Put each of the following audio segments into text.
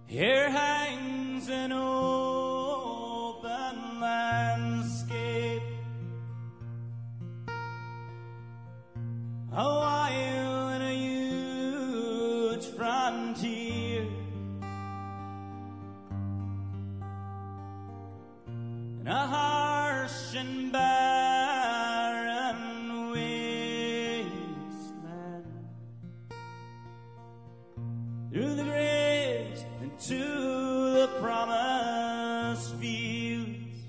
Here hangs an open landscape, a wild and a huge frontier, and a harsh and barren wasteland. Through the graves and to the promised fields,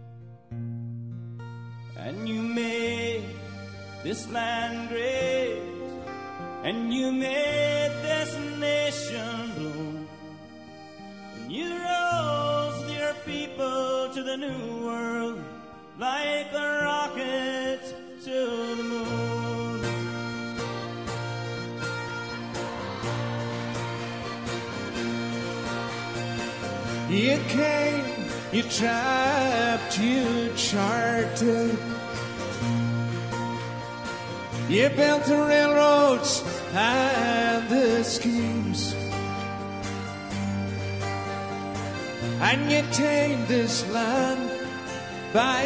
and you made this land great, and you made this nation bloom, and you rose your people to the new world like a rocket to the moon. You came, you trapped, you charted, you built the railroads and the schemes, and you tamed this land by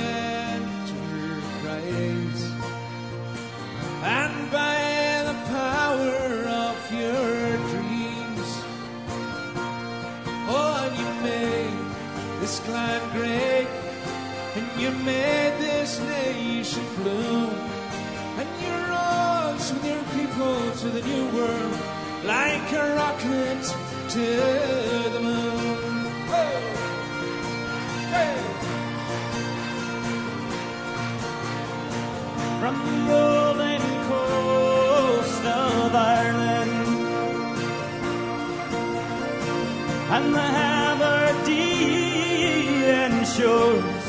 enterprise, and by the power of your dreams. Oh, and you made this land great, and you made this nation bloom, and you rose with your people to the new world like a rocket to the moon. Oh. Hey. From the rolling coast of Ireland and the Aberdeen shores,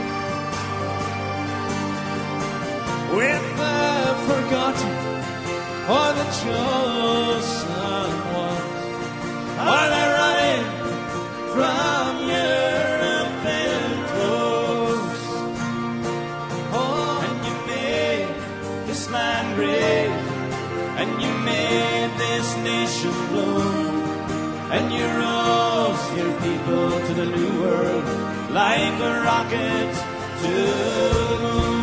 with the forgotten or the chosen ones, are they running from Europe and coast? oh, and you made this land great, and you made this nation bloom, and you rose your people to the new world like a rocket to the moon.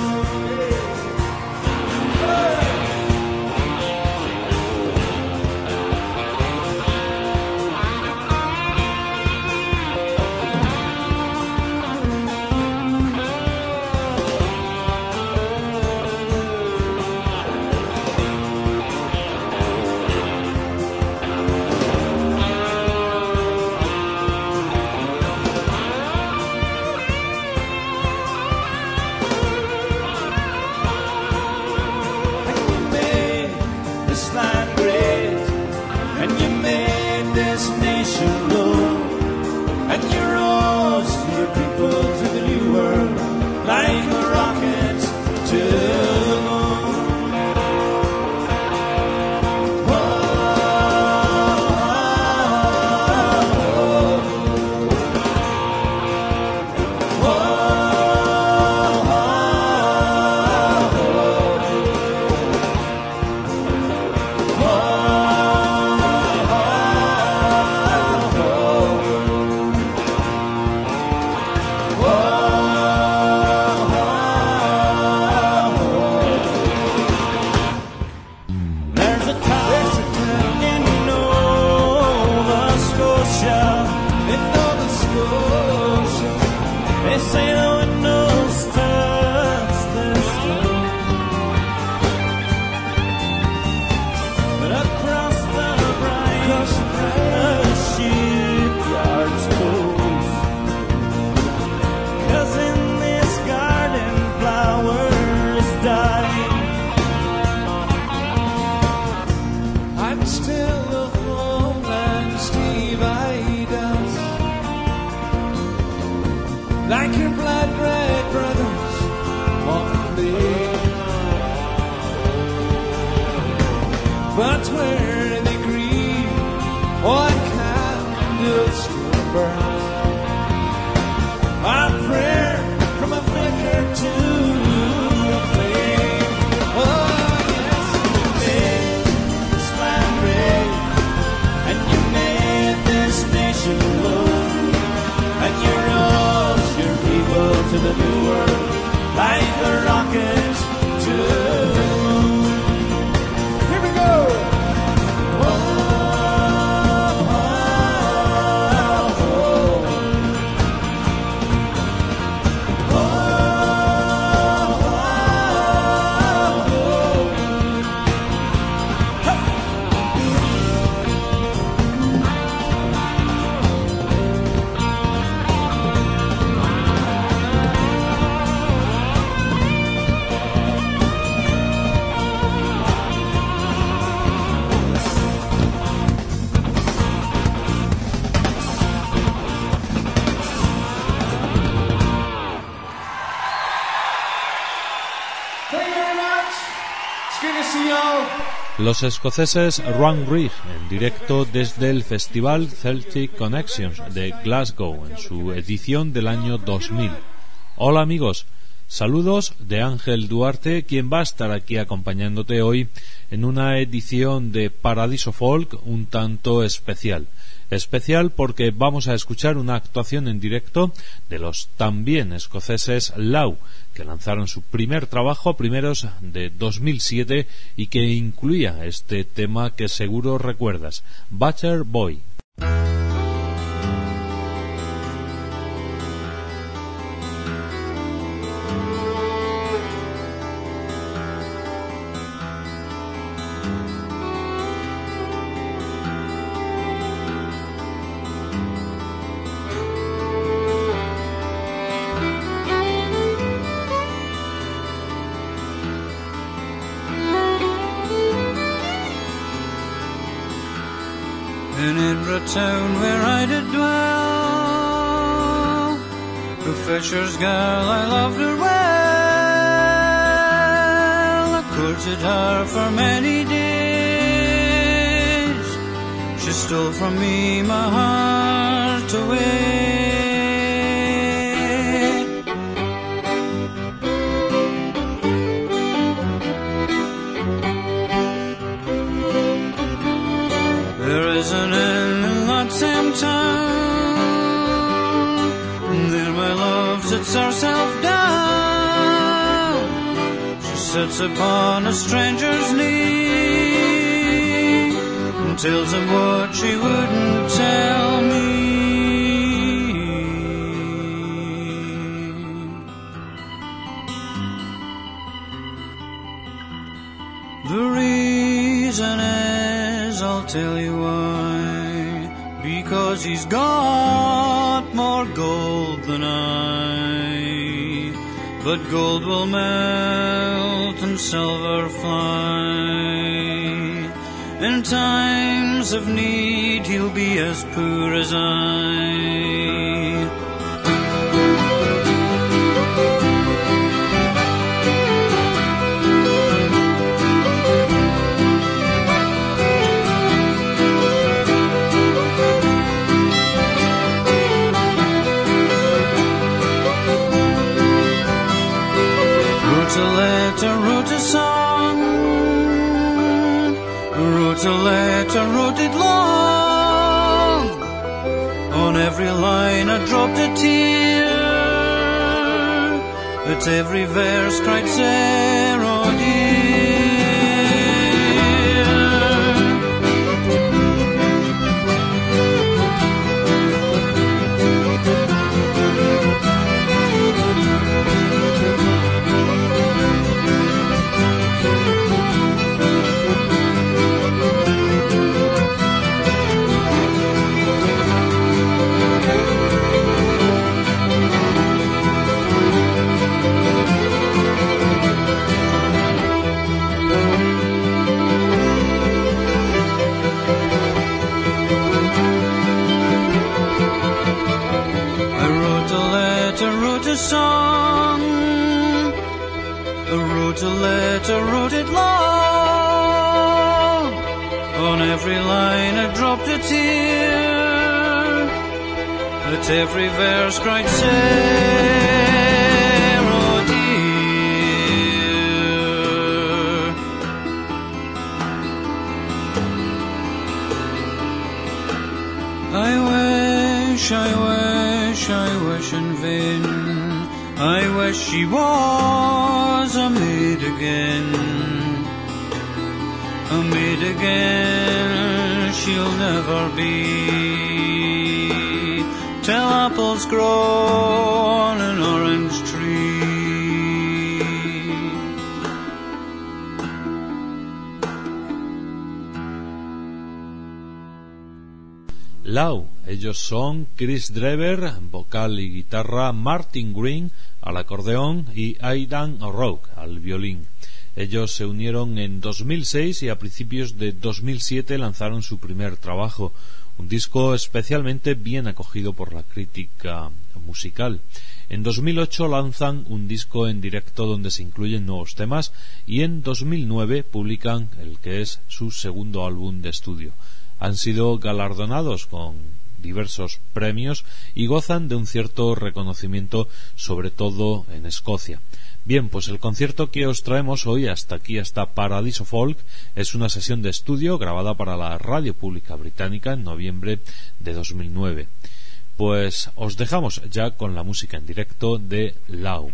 And you rose your people to the new world like a rocket to the moon. They say the windows touch the stone, but across the bright shipyard's closed, 'cause in this garden flowers die. I'm still a homeland's dividers, like your blood red brothers on me. But where they grieve, what candles still burn? A prayer from a flicker to a flame. Oh yes, you made this land great, and you made this to the new world, like a rocket to the moon. Here we go. Los escoceses Run Rig en directo desde el Festival Celtic Connections de Glasgow en su edición del año 2000. Hola amigos, saludos de Ángel Duarte, quien va a estar aquí acompañándote hoy en una edición de Paradiso Folk un tanto especial. Especial porque vamos a escuchar una actuación en directo de los también escoceses Lau, que lanzaron su primer trabajo a primeros de 2007 y que incluía este tema que seguro recuerdas, Butcher Boy. In Edinburgh town where I did dwell, the fisher's girl I loved her well. I courted her for many days, she stole from me my heart away. There is an inn in that same town, there my love sits herself down. She sits upon a stranger's knee and tells him what she wouldn't tell me. The reason is, I'll tell you why, because he's got more gold than I, but gold will melt and silver fly. In times of need he'll be as poor as I. Wrote a song, wrote a letter, wrote it long. On every line I dropped a tear, at every verse cried Sarah dear. Song, I wrote a letter, wrote it long. On every line I dropped a tear, at every verse cried Sarah dear. I wish in vain I wish she was a maid again. A maid again she'll never be, till apples grow on an orange tree. Lau, ellos son Chris Drever, vocal y guitarra, Martin Green al acordeón y Aidan O'Rourke al violín. Ellos se unieron en 2006 y a principios de 2007 lanzaron su primer trabajo, un disco especialmente bien acogido por la crítica musical. En 2008 lanzan un disco en directo donde se incluyen nuevos temas y en 2009 publican el que es su segundo álbum de estudio. Han sido galardonados con diversos premios y gozan de un cierto reconocimiento, sobre todo en Escocia. Bien, pues el concierto que os traemos hoy, hasta aquí, hasta Paradiso Folk, es una sesión de estudio grabada para la Radio Pública Británica en noviembre de 2009. Pues os dejamos ya con la música en directo de Lau.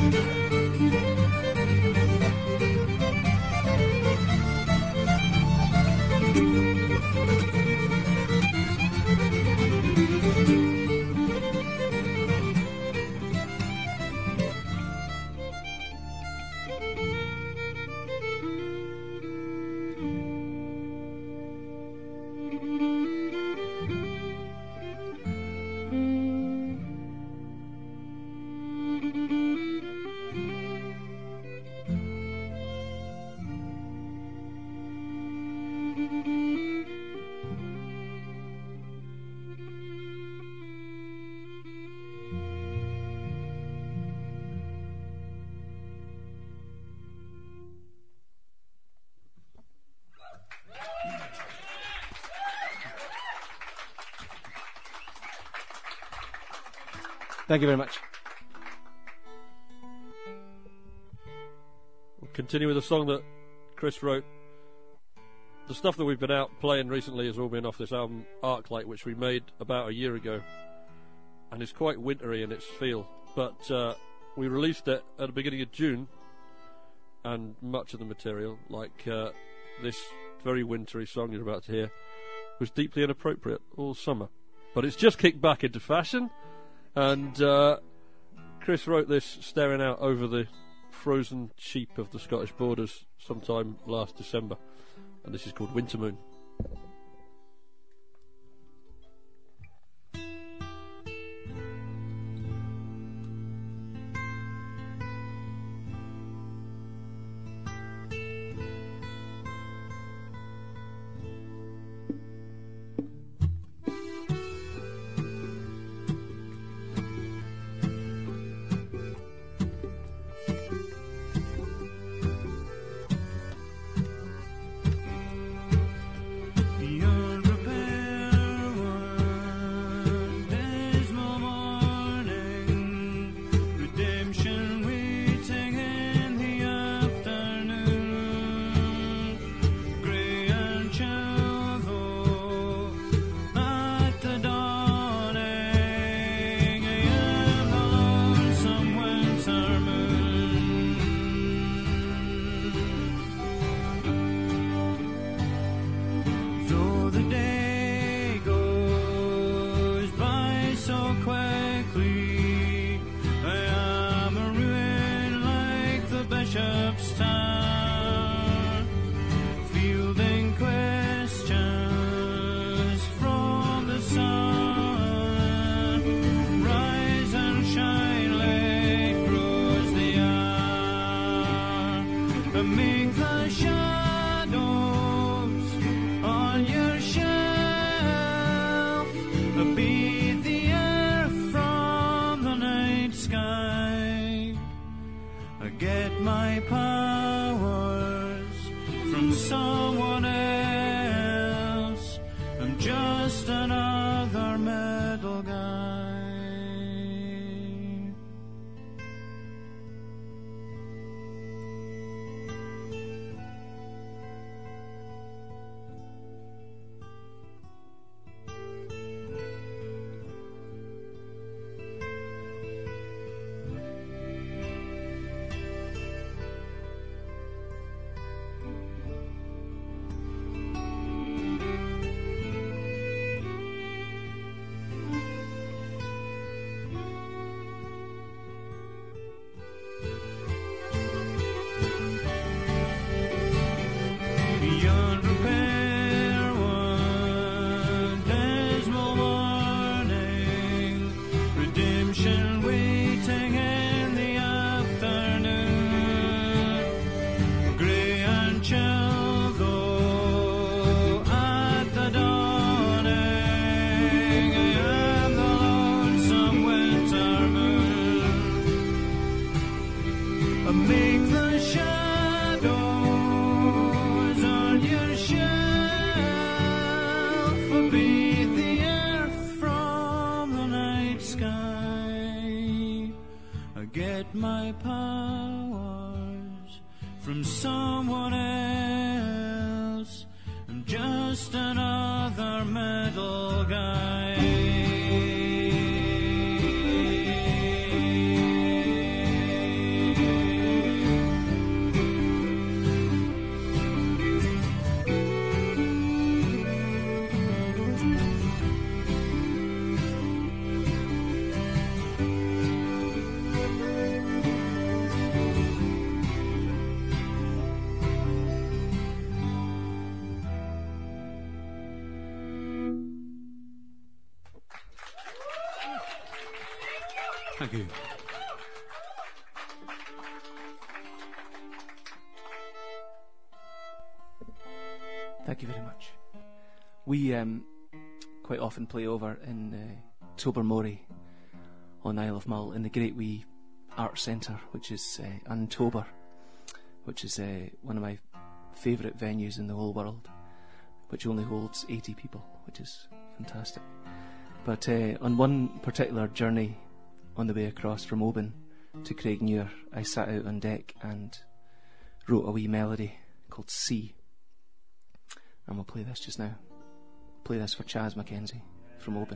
Thank you very much. We'll continue with a song that Chris wrote. The stuff that we've been out playing recently has all been off this album Arclight, which we made about a year ago, and it's quite wintry in its feel, but we released it at the beginning of June, and much of the material, like this very wintry song you're about to hear, was deeply inappropriate all summer, but it's just kicked back into fashion. And Chris wrote this staring out over the frozen sheep of the Scottish borders sometime last December, and this is called Winter Moon. Thank you. Thank you very much. We quite often play over in Tobermory on Isle of Mull in the great wee art centre, which is in Tober, which is one of my favourite venues in the whole world, which only holds 80 people, which is fantastic. But on one particular journey on the way across from Oban to Craigmuir, I sat out on deck and wrote a wee melody called Sea. And we'll play this just now. Play this for Chaz Mackenzie from Oban.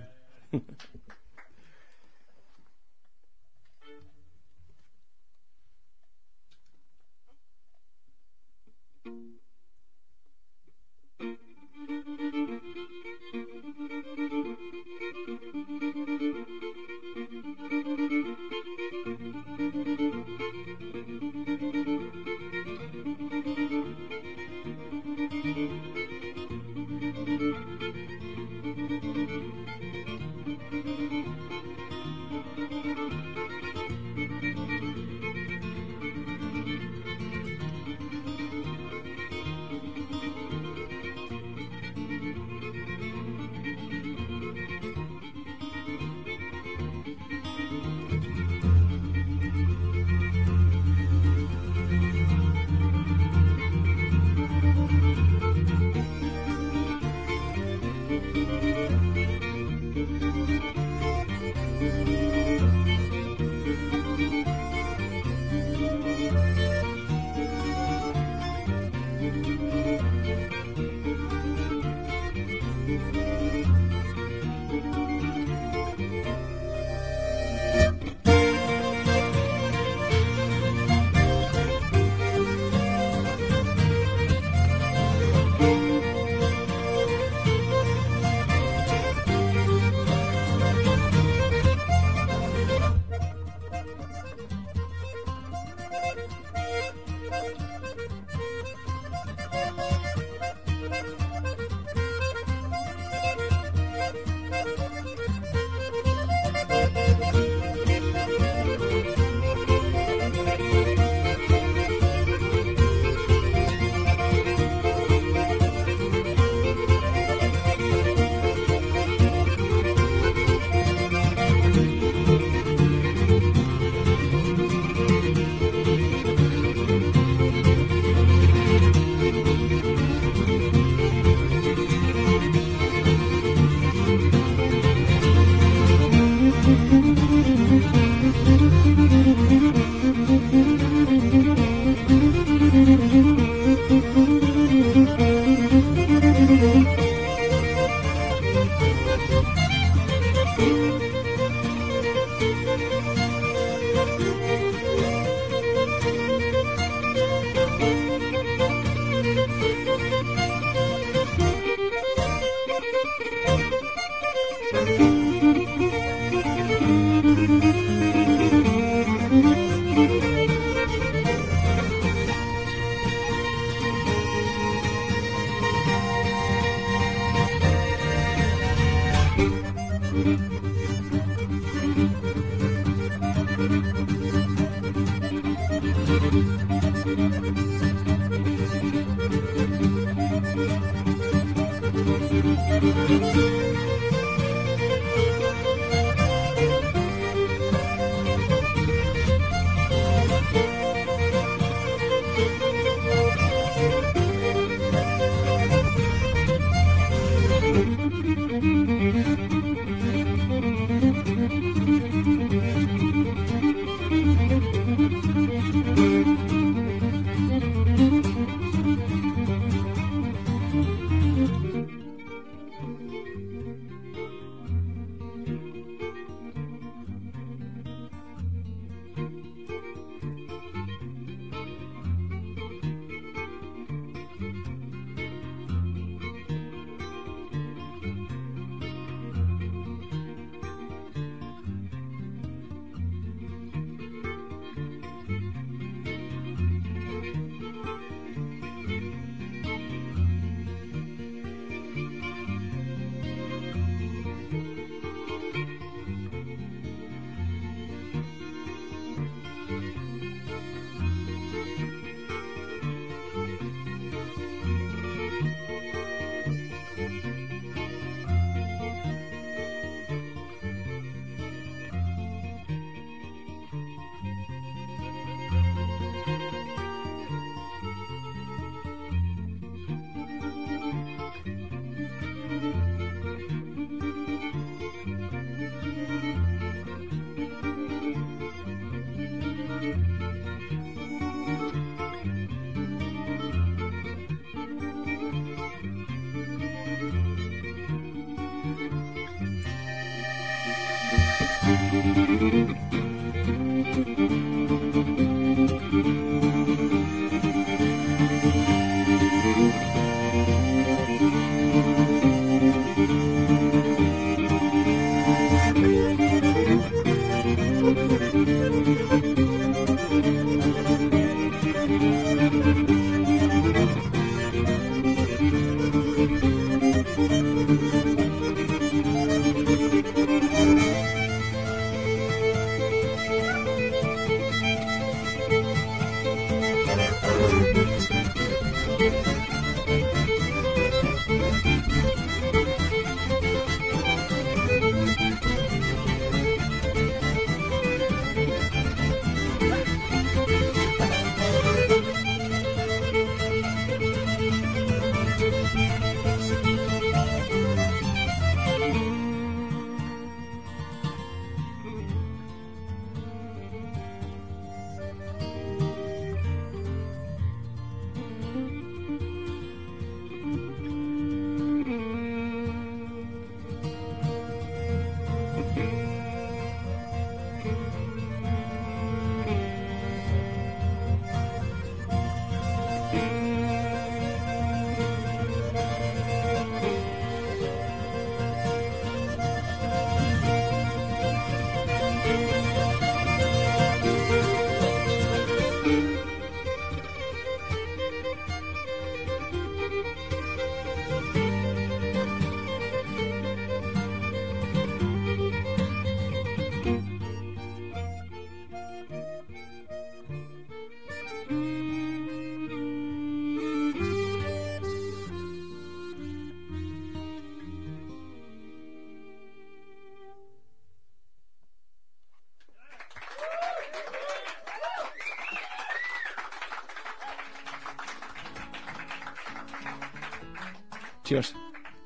Cheers.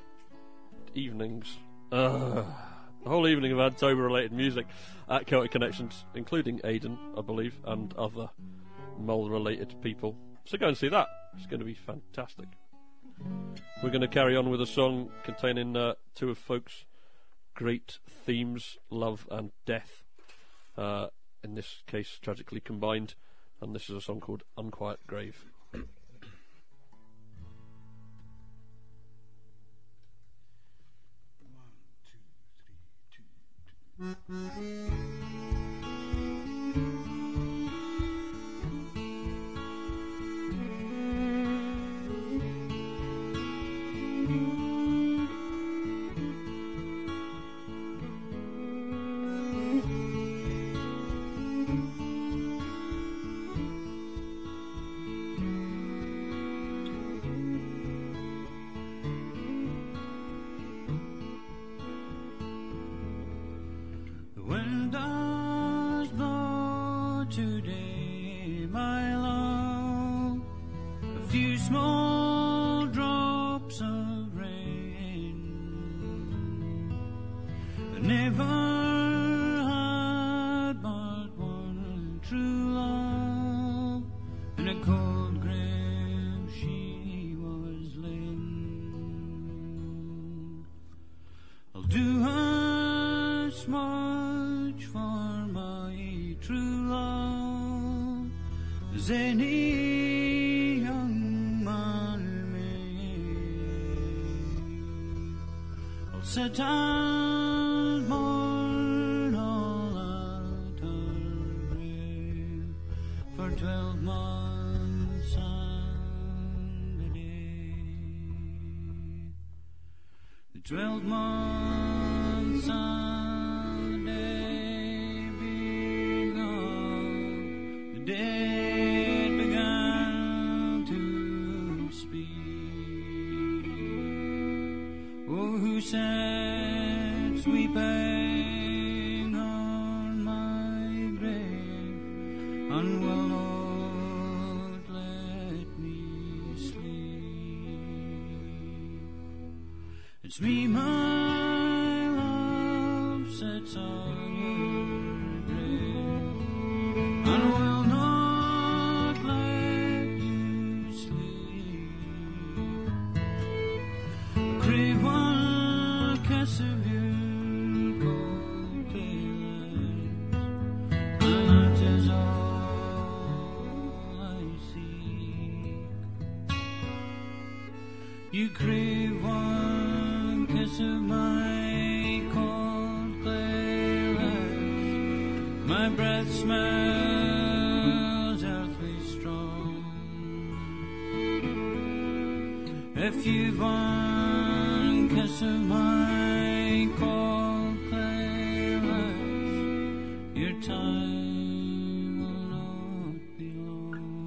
Evenings. The whole evening of October-related music at Celtic Connections, including Aidan, I believe, and other Mull-related people. So go and see that. It's going to be fantastic. We're going to carry on with a song containing two of folk's great themes, love and death. In this case, tragically combined. And this is a song called Unquiet Grave. Set I'll mourn all out her grave for 12 months and a day. The 12 months and a day being gone, the dead began to speak. Oh, who sat weeping on my grave and will not let me sleep? It's me, my love, sits on your grave and will not let you sleep. Crave one kiss of your cold pale, You crave one kiss of my cold clay lips. My breath smells earthly strong. If you've one kiss of my cold clay lips, your time will not be long.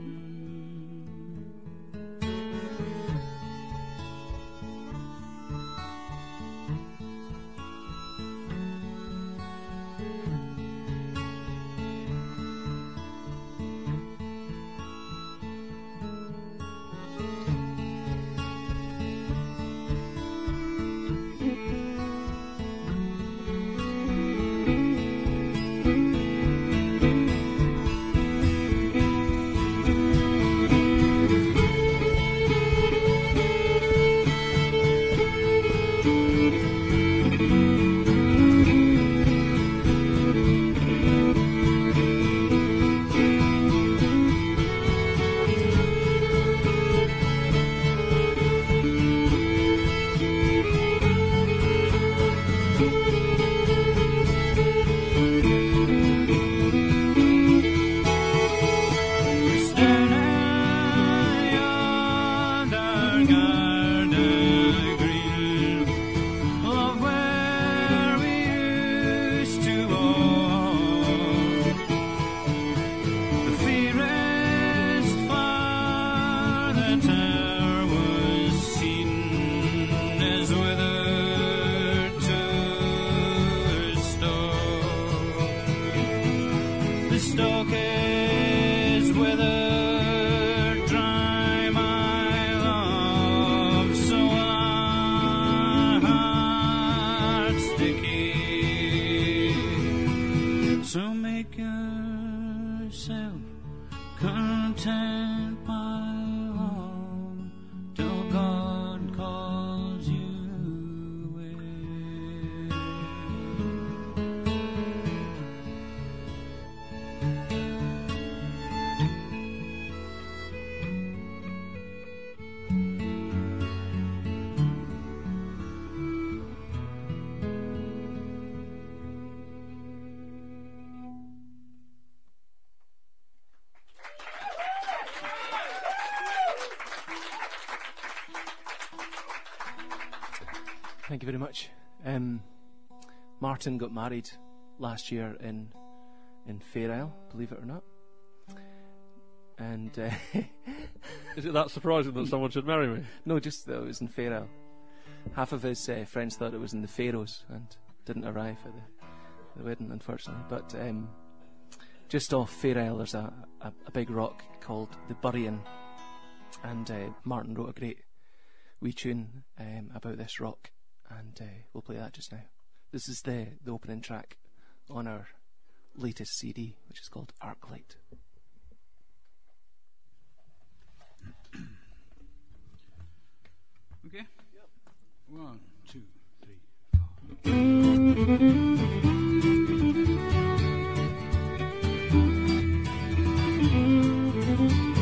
Thank you very much. Martin got married last year in Fair Isle, believe it or not. And is it that surprising that someone should marry me? No, just that it was in Fair Isle. Half of his friends thought it was in the Faroes and didn't arrive at the wedding, unfortunately. But just off Fair Isle, there's a big rock called the Burien, and Martin wrote a great wee tune about this rock, and we'll play that just now. This is the opening track on our latest CD, which is called Arclight. Okay? Yep. 1, 2, 3, 4.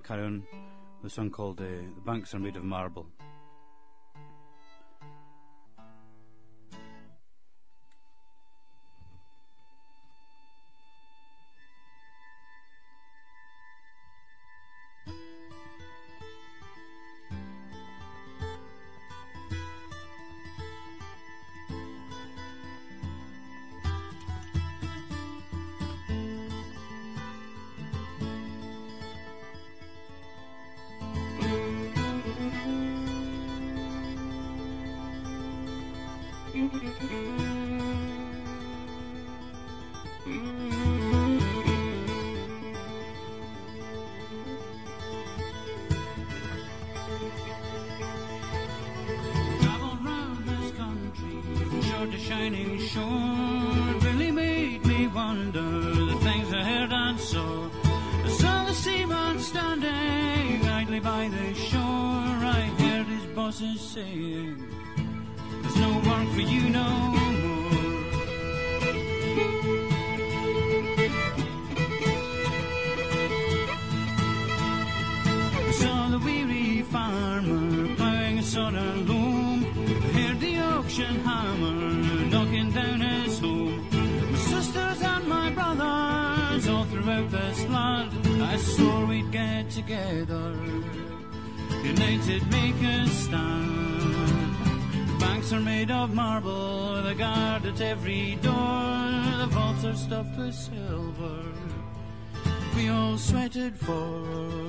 carry on with a song called The Banks Are Made of Marble. Traveled round this country from shore to shining shore. It really made me wonder the things I heard and saw. I saw the seaman standing idly by the shore. I heard his bosses saying, "There's no work for you no more." I saw the weary farmer ploughing a sod and loam. I heard the auction hammer knocking down his home. My sisters and my brothers all throughout this land, I swore we'd get together, united make a stand. The banks are made of marble, the guard at every door, the vaults are stuffed with silver, we all sweated for.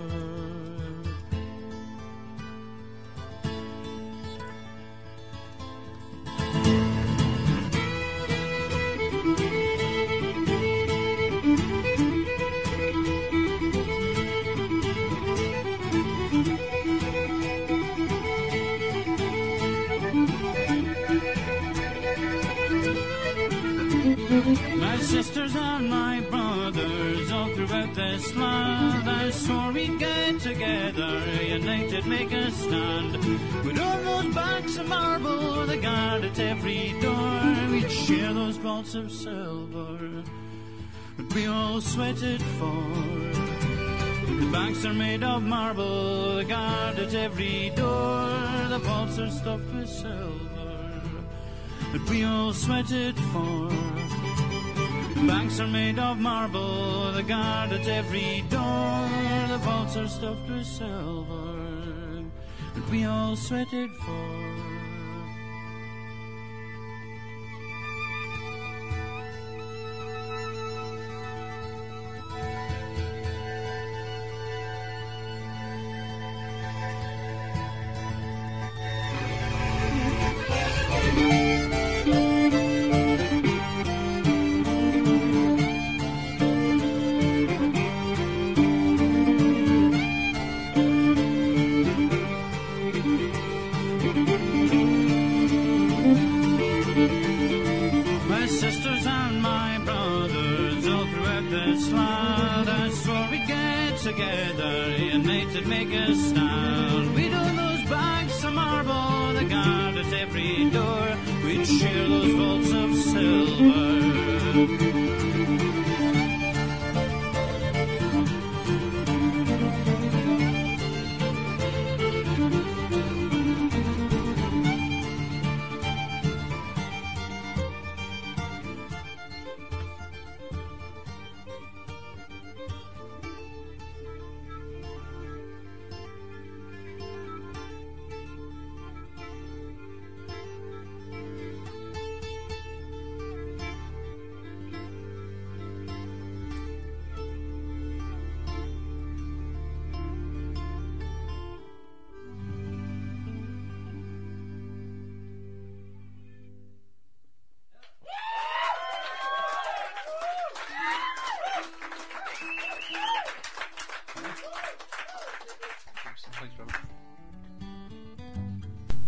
My sisters and my brothers all throughout this land, I swore we'd get together, united make a stand. We'd own those banks of marble, the guard at every door, we'd share those vaults of silver that we all sweated for. The banks are made of marble, the guard at every door, the vaults are stuffed with silver that we all sweated for. The banks are made of marble, the guard at every door, the vaults are stuffed with silver that we all sweated for. Together, united make a stand. We'd own those bags of marble, the guard at every door, we'd share those vaults of silver.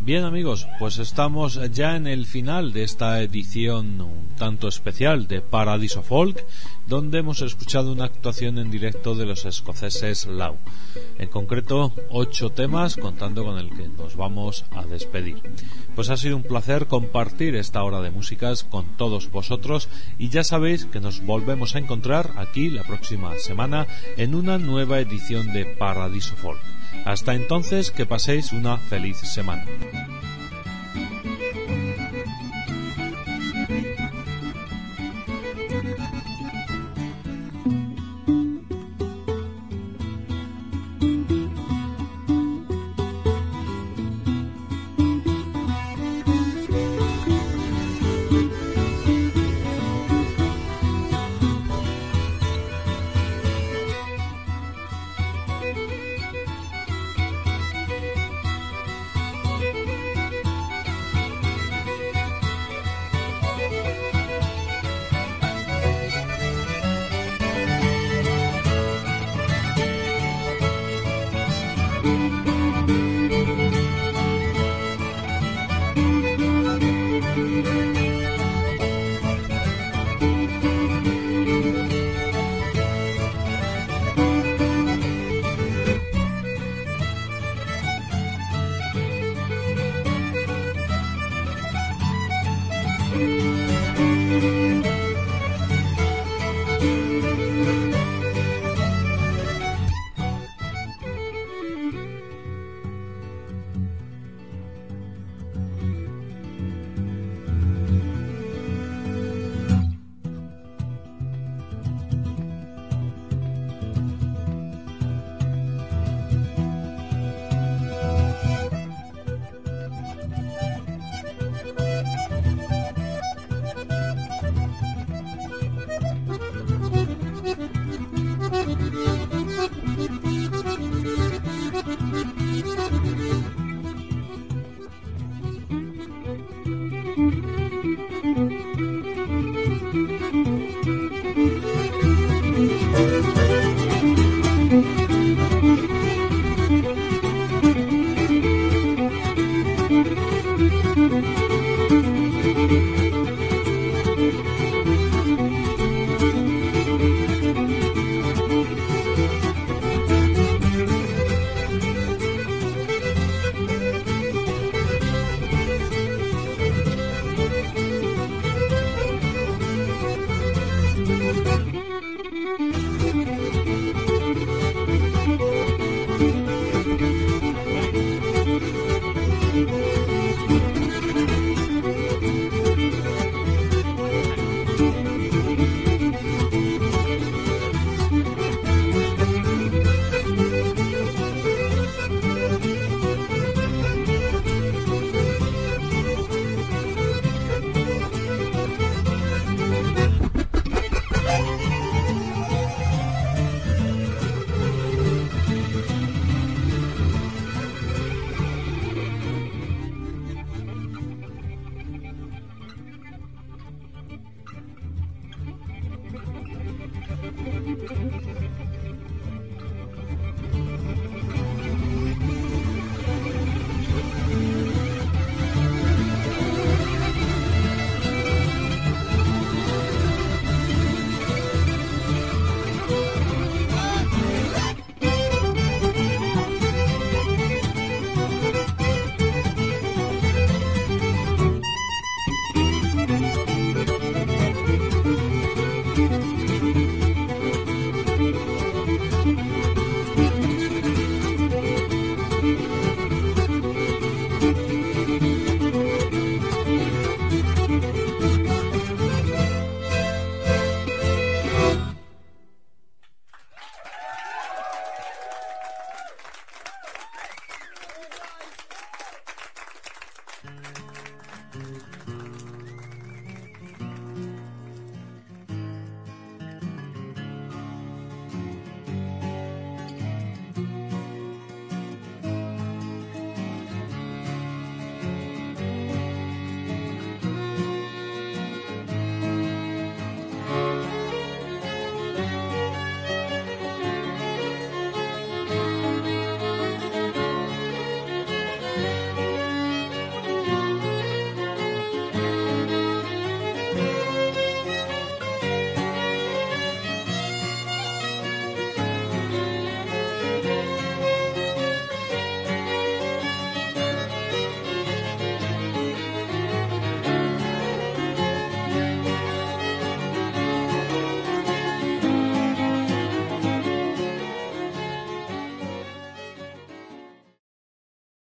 Bien amigos, pues estamos ya en el final de esta edición un tanto especial de Paradiso Folk, donde hemos escuchado una actuación en directo de los escoceses Lau. En concreto 8 temas, contando con el que nos vamos a despedir. Pues ha sido un placer compartir esta hora de músicas con todos vosotros y ya sabéis que nos volvemos a encontrar aquí la próxima semana en una nueva edición de Paradiso Folk. Hasta entonces, que paséis una feliz semana. Thank you.